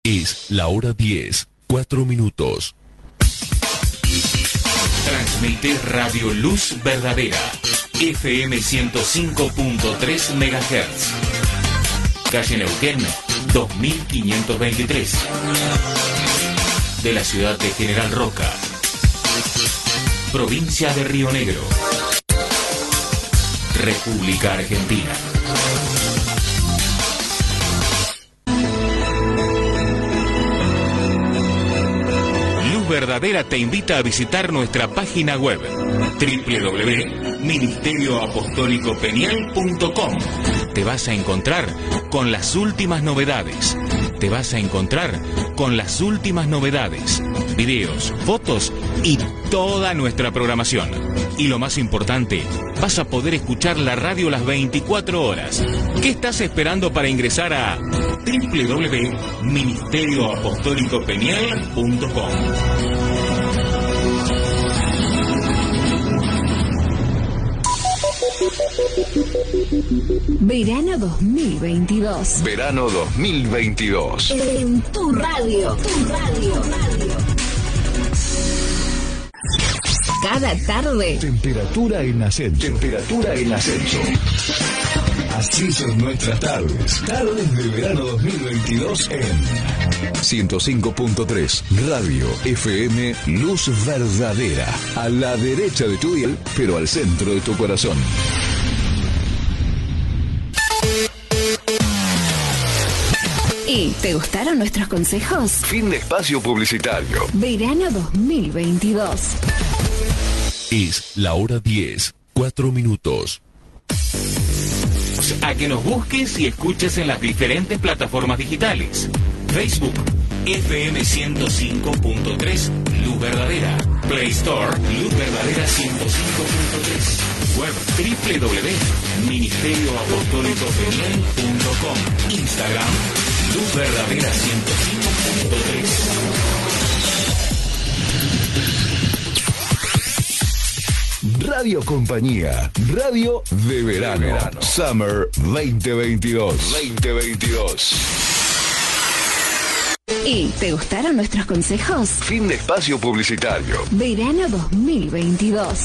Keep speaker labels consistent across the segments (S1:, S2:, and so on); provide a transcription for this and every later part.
S1: Es la hora 10, 4 minutos.
S2: Transmite Radio Luz Verdadera, FM 105.3 MHz. Calle Neuquén, 2523. De la ciudad de General Roca, provincia de Río Negro, República Argentina. Verdadera te invita a visitar nuestra página web www.ministerioapostolicopeniel.com. Te vas a encontrar con las últimas novedades. Videos, fotos y toda nuestra programación. Y lo más importante, vas a poder escuchar la radio las 24 horas. ¿Qué estás esperando para ingresar a www.ministerioapostolicopeniel.com?
S3: Verano 2022.
S1: Verano 2022.
S3: En tu radio. Cada tarde.
S1: Temperatura en ascenso. Así son nuestras tardes. Tardes de verano 2022 en 105.3 Radio FM Luz Verdadera. A la derecha de tu dial, pero al centro de tu corazón.
S3: ¿Y te gustaron nuestros consejos?
S1: Fin de espacio publicitario.
S3: Verano 2022.
S1: Es la hora 10, 4 minutos.
S2: A que nos busques y escuches en las diferentes plataformas digitales. Facebook, FM 105.3, Luz Verdadera. Play Store, Luz Verdadera 105.3. Web www.ministerioapostolicopeniel.com. Instagram, Luz Verdadera 105.3.
S1: Radio Compañía, radio de verano. Summer 2022.
S3: ¿Y te gustaron nuestros consejos?
S1: Fin de espacio publicitario.
S3: Verano 2022.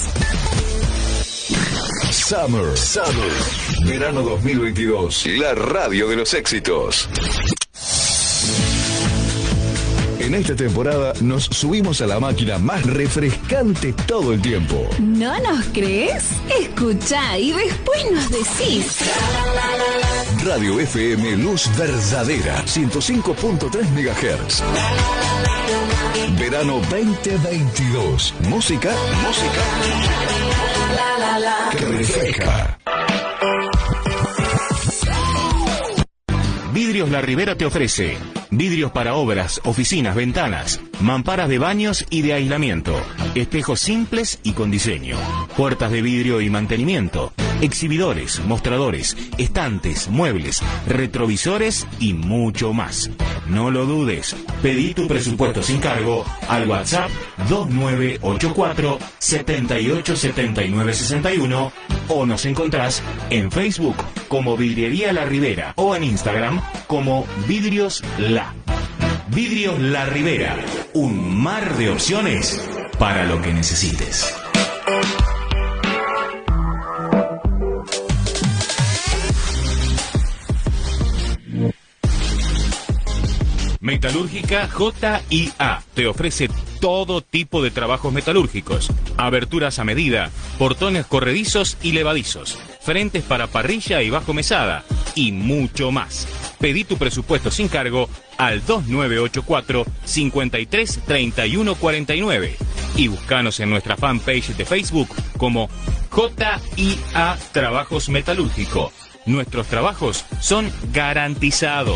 S1: Summer. Verano 2022. La radio de los éxitos. En esta temporada nos subimos a la máquina más refrescante todo el tiempo.
S3: ¿No nos crees? Escuchá y después nos decís.
S1: Radio FM Luz Verdadera, 105.3 MHz. Verano 2022. Música que refresca.
S2: Vidrios La Ribera te ofrece vidrios para obras, oficinas, ventanas, mamparas de baños y de aislamiento, espejos simples y con diseño, puertas de vidrio y mantenimiento, exhibidores, mostradores, estantes, muebles, retrovisores y mucho más. No lo dudes, pedí tu presupuesto sin cargo al WhatsApp 2984 787961 o nos encontrás en Facebook como Vidriería La Ribera o en Instagram como Vidrios La. Vidrios La Ribera, un mar de opciones para lo que necesites. Metalúrgica JIA te ofrece todo tipo de trabajos metalúrgicos, aberturas a medida, portones corredizos y levadizos, frentes para parrilla y bajo mesada y mucho más. Pedí tu presupuesto sin cargo al 2984 53 31 49 y búscanos en nuestra fanpage de Facebook como JIA Trabajos Metalúrgico. Nuestros trabajos son garantizados.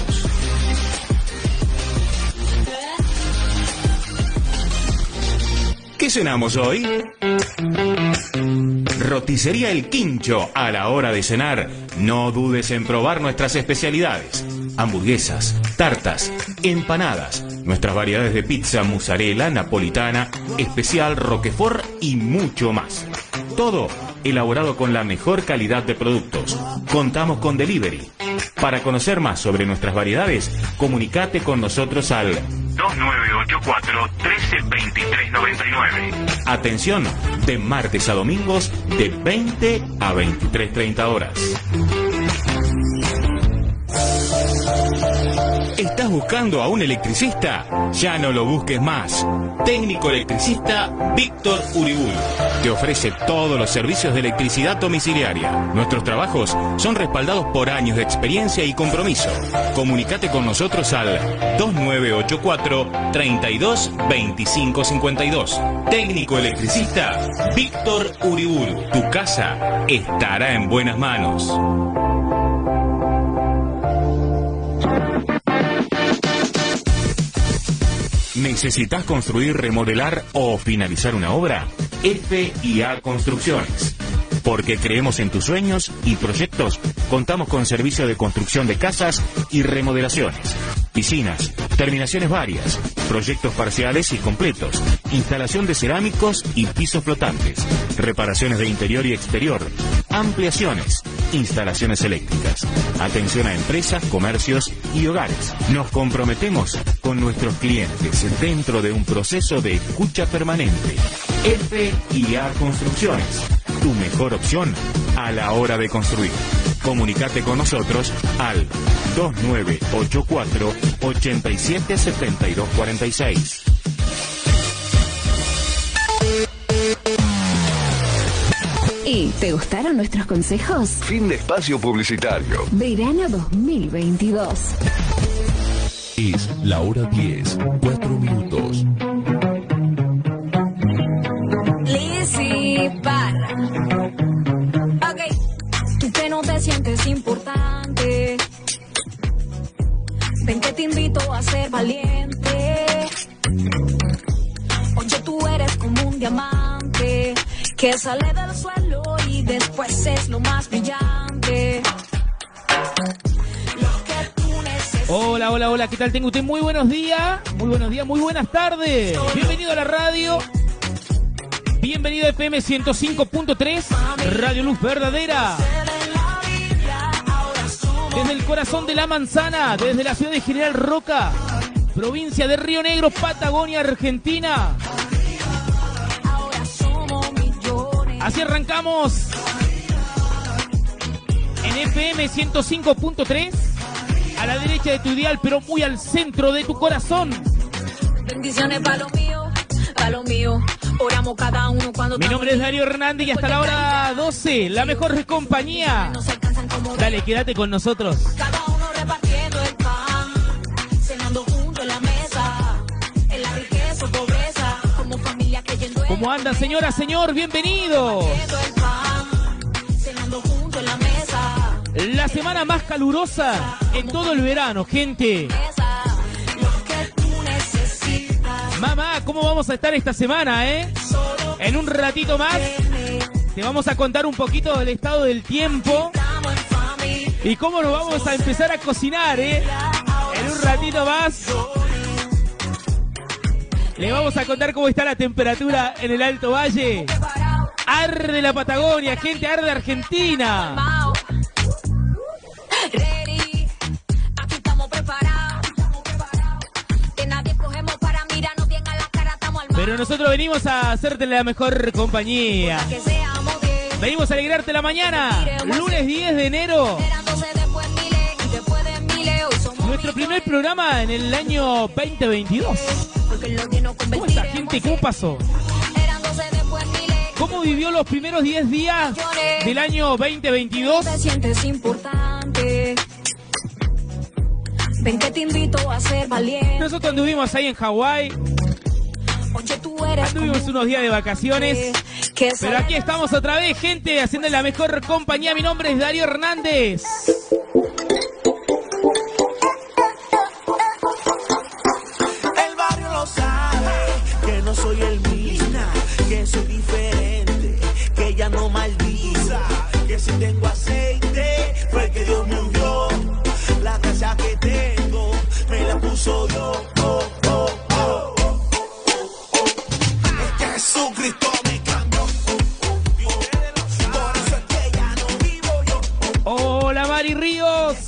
S2: ¿Qué cenamos hoy? Roticería El Quincho. A la hora de cenar, no dudes en probar nuestras especialidades. Hamburguesas, tartas, empanadas, nuestras variedades de pizza, mozzarella, napolitana, especial, roquefort y mucho más. Todo elaborado con la mejor calidad de productos. Contamos con delivery. Para conocer más sobre nuestras variedades, comunicate con nosotros al 2984-132399. Atención, de martes a domingos de 20 a 23:30 horas. ¿Estás buscando a un electricista? Ya no lo busques más. Técnico electricista Víctor Uriburu te ofrece todos los servicios de electricidad domiciliaria. Nuestros trabajos son respaldados por años de experiencia y compromiso. Comunicate con nosotros al 2984-322552. Técnico electricista Víctor Uriburu. Tu casa estará en buenas manos. ¿Necesitas construir, remodelar o finalizar una obra? F&A Construcciones. Porque creemos en tus sueños y proyectos, contamos con servicio de construcción de casas y remodelaciones, piscinas, terminaciones varias, proyectos parciales y completos, instalación de cerámicos y pisos flotantes, reparaciones de interior y exterior, ampliaciones, instalaciones eléctricas, atención a empresas, comercios y hogares. Nos comprometemos con nuestros clientes dentro de un proceso de escucha permanente. F&A Construcciones, tu mejor opción a la hora de construir. Comunicate con nosotros al 2984-877246.
S3: ¿Y te gustaron nuestros consejos?
S1: Fin de espacio publicitario.
S3: Verano 2022.
S1: Es la hora 10, 4 minutos.
S4: Lizzy, para. Ok, tú que no te sientes importante, ven que te invito a ser valiente. Oye, tú eres como un diamante que sale del suelo y después es lo más brillante.
S5: Hola, hola, hola, ¿qué tal? Tengo usted muy buenos días, muy buenas tardes. Bienvenido a la radio. Bienvenido a FM 105.3, Radio Luz Verdadera. Desde el corazón de la manzana, desde la ciudad de General Roca, provincia de Río Negro, Patagonia, Argentina. Así arrancamos en FM 105.3, a la derecha de tu dial, pero muy al centro de tu corazón.
S4: Bendiciones para lo mío, oramos cada uno cuando...
S5: Mi nombre es Darío Hernández y hasta la hora 12, la mejor compañía. Dale, quédate con nosotros.
S4: Cada uno repartiendo el pan, cenando junto en la mesa, en la riqueza o pobreza, como familia creyendo en...
S5: ¿Cómo anda, señora, señor? Bienvenido.
S4: Cenando junto en la mesa.
S5: La semana más calurosa en todo el verano, gente. Mamá, ¿cómo vamos a estar esta semana, En un ratito más te vamos a contar un poquito del estado del tiempo y cómo nos vamos a empezar a cocinar, En un ratito más le vamos a contar cómo está la temperatura en el Alto Valle. Arde la Patagonia, gente, arde Argentina. Pero nosotros venimos a hacerte la mejor compañía. Venimos a alegrarte la mañana. Lunes 10 de enero. Nuestro primer programa en el año 2022. ¿Cómo está, gente? ¿Cómo pasó? ¿Cómo vivió los primeros 10 días del año 2022?
S4: Te sientes importante. Ven que te invito a ser valiente.
S5: Nosotros anduvimos ahí en Hawái. Anduvimos unos días de vacaciones. Pero aquí estamos otra vez, gente, haciendo la mejor compañía. Mi nombre es Darío Hernández.
S6: El barrio lo sabe, que no soy el mismo, que soy diferente, que ya no maldiza, que si tengo aceite, fue que Dios me ungió. La gracia que tengo, me la puso Dios. Jesucristo me cambió. Por eso es que ya no vivo yo.
S5: Hola, Mari Ríos.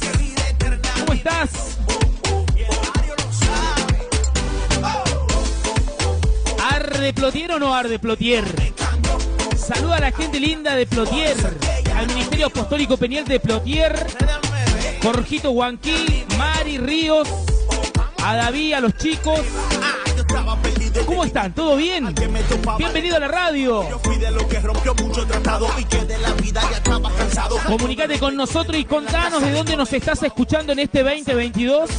S5: ¿Arde Plotier o no arde Plotier? Saluda a la gente linda de Plotier, al Ministerio Apostólico Peniel de Plotier, Jorgito Huanquí, Mari Ríos, a David, a los chicos. ¿Cómo están? ¿Todo bien? Bienvenido a la radio. Comunicate con nosotros y contanos de dónde nos estás escuchando en este 2022.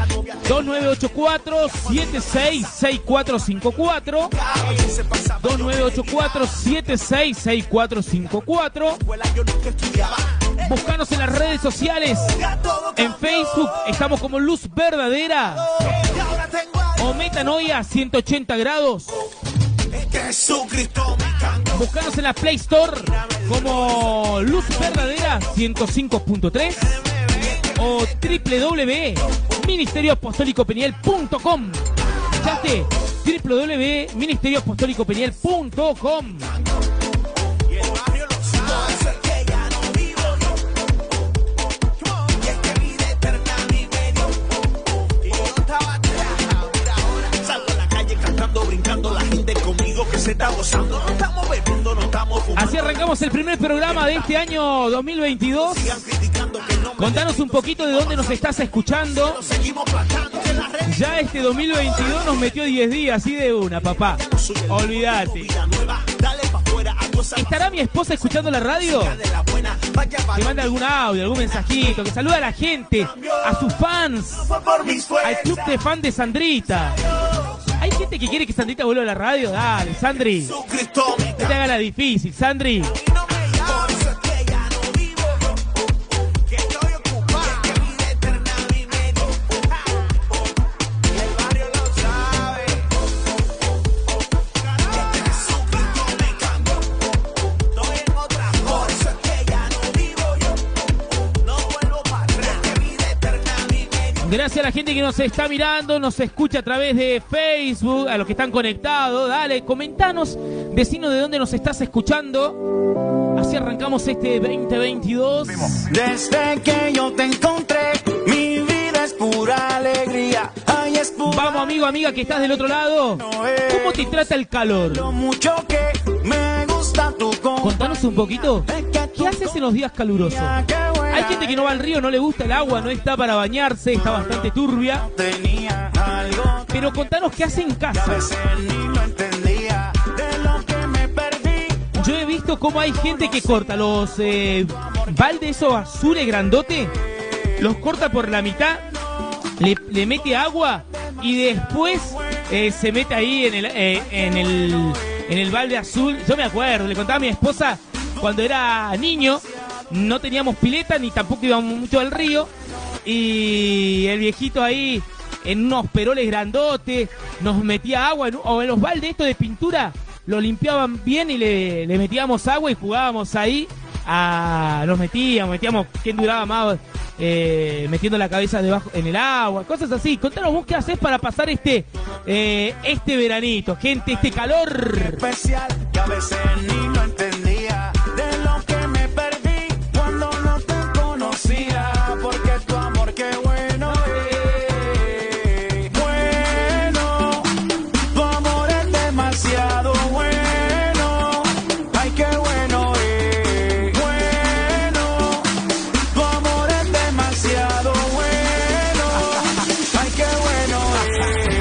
S5: 2984-766454. 2984-766454. Búscanos en las redes sociales. En Facebook estamos como Luz Verdadera. O Metanoia 180 grados. Búscanos en la Play Store como Luz Verdadera 105.3 o www.ministerioapostolicopeniel.com. ¿Escuchaste? www.ministerioapostolicopeniel.com. Así arrancamos el primer programa de este año 2022. Contanos un poquito de dónde nos estás escuchando. Ya este 2022 nos metió 10 días, así de una, papá. Olvídate. ¿Estará mi esposa escuchando la radio? Que mande algún audio, algún mensajito, que saluda a la gente, a sus fans, al club de fan de Sandrita. Hay gente que quiere que Sandrita vuelva a la radio. Dale, Sandri. No te hagas la difícil, Sandri. Gracias a la gente que nos está mirando, nos escucha a través de Facebook, a los que están conectados. Dale, comentanos, decinos de dónde nos estás escuchando. Así arrancamos este 2022.
S6: Desde que yo te encontré, mi vida es pura alegría. Ay, es pura.
S5: Vamos, amigo, amiga, que estás del otro lado. ¿Cómo te trata el calor?
S6: Lo mucho que me gusta tu compañía.
S5: Contanos un poquito. ¿Qué haces en los días calurosos? Hay gente que no va al río, no le gusta el agua, no está para bañarse, está bastante turbia. Pero contanos qué hace en casa. Yo he visto cómo hay gente que corta los baldes esos azules grandotes, los corta por la mitad, le mete agua y después se mete ahí en el balde azul. Yo me acuerdo, le contaba a mi esposa cuando era niño. No teníamos pileta ni tampoco íbamos mucho al río. Y el viejito ahí en unos peroles grandotes nos metía agua o en los baldes estos de pintura lo limpiaban bien y le metíamos agua y jugábamos ahí. Nos metíamos quién duraba más metiendo la cabeza debajo en el agua, cosas así. Contanos vos qué haces para pasar este veranito, gente, este calor
S6: especial que a veces ni lo entendía. De lo que me perdí cuando no te conocía, porque tu amor qué bueno es. Bueno, tu amor es demasiado bueno. Ay, qué bueno es. Bueno, tu amor es demasiado bueno. Ay, qué bueno es.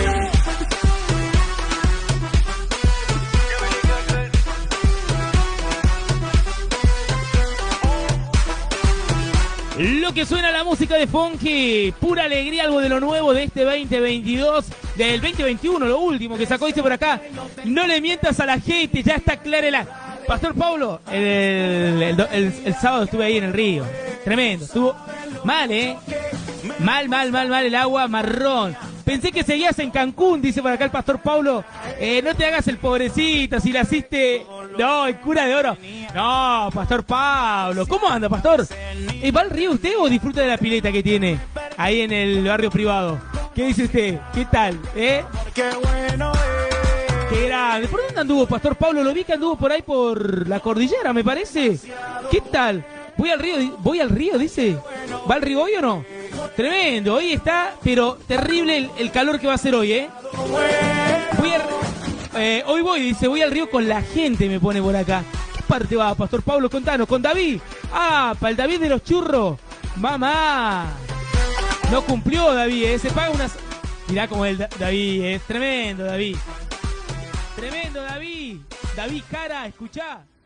S5: Lo que suena la música de Funky, pura alegría, algo de lo nuevo de este 2022, del 2021, lo último que sacó, dice por acá, no le mientas a la gente, ya está clara Pastor Pablo, el sábado estuve ahí en el río, tremendo, estuvo mal, mal el agua, marrón. Pensé que seguías en Cancún, dice por acá el Pastor Pablo. No te hagas el pobrecito, si la hiciste... No, el cura de oro. No, Pastor Pablo. ¿Cómo anda, Pastor? ¿Va al río usted o disfruta de la pileta que tiene ahí en el barrio privado? ¿Qué dice usted? ¿Qué tal?
S6: Qué bueno es.
S5: Qué grande. ¿Por dónde anduvo, Pastor Pablo? Lo vi que anduvo por ahí por la cordillera, me parece. ¿Qué tal? Voy al río, dice. ¿Va al río hoy o no? Tremendo, hoy está, pero terrible el calor que va a hacer hoy, ¿eh? Hoy voy, dice, voy al río con la gente, me pone por acá. ¿Qué parte va, Pastor Pablo? Contanos, ¿con David? Ah, para el David de los churros. Mamá. No cumplió David, se paga unas... Mirá cómo es David, es tremendo David. Tremendo David. David Cara, escuchá.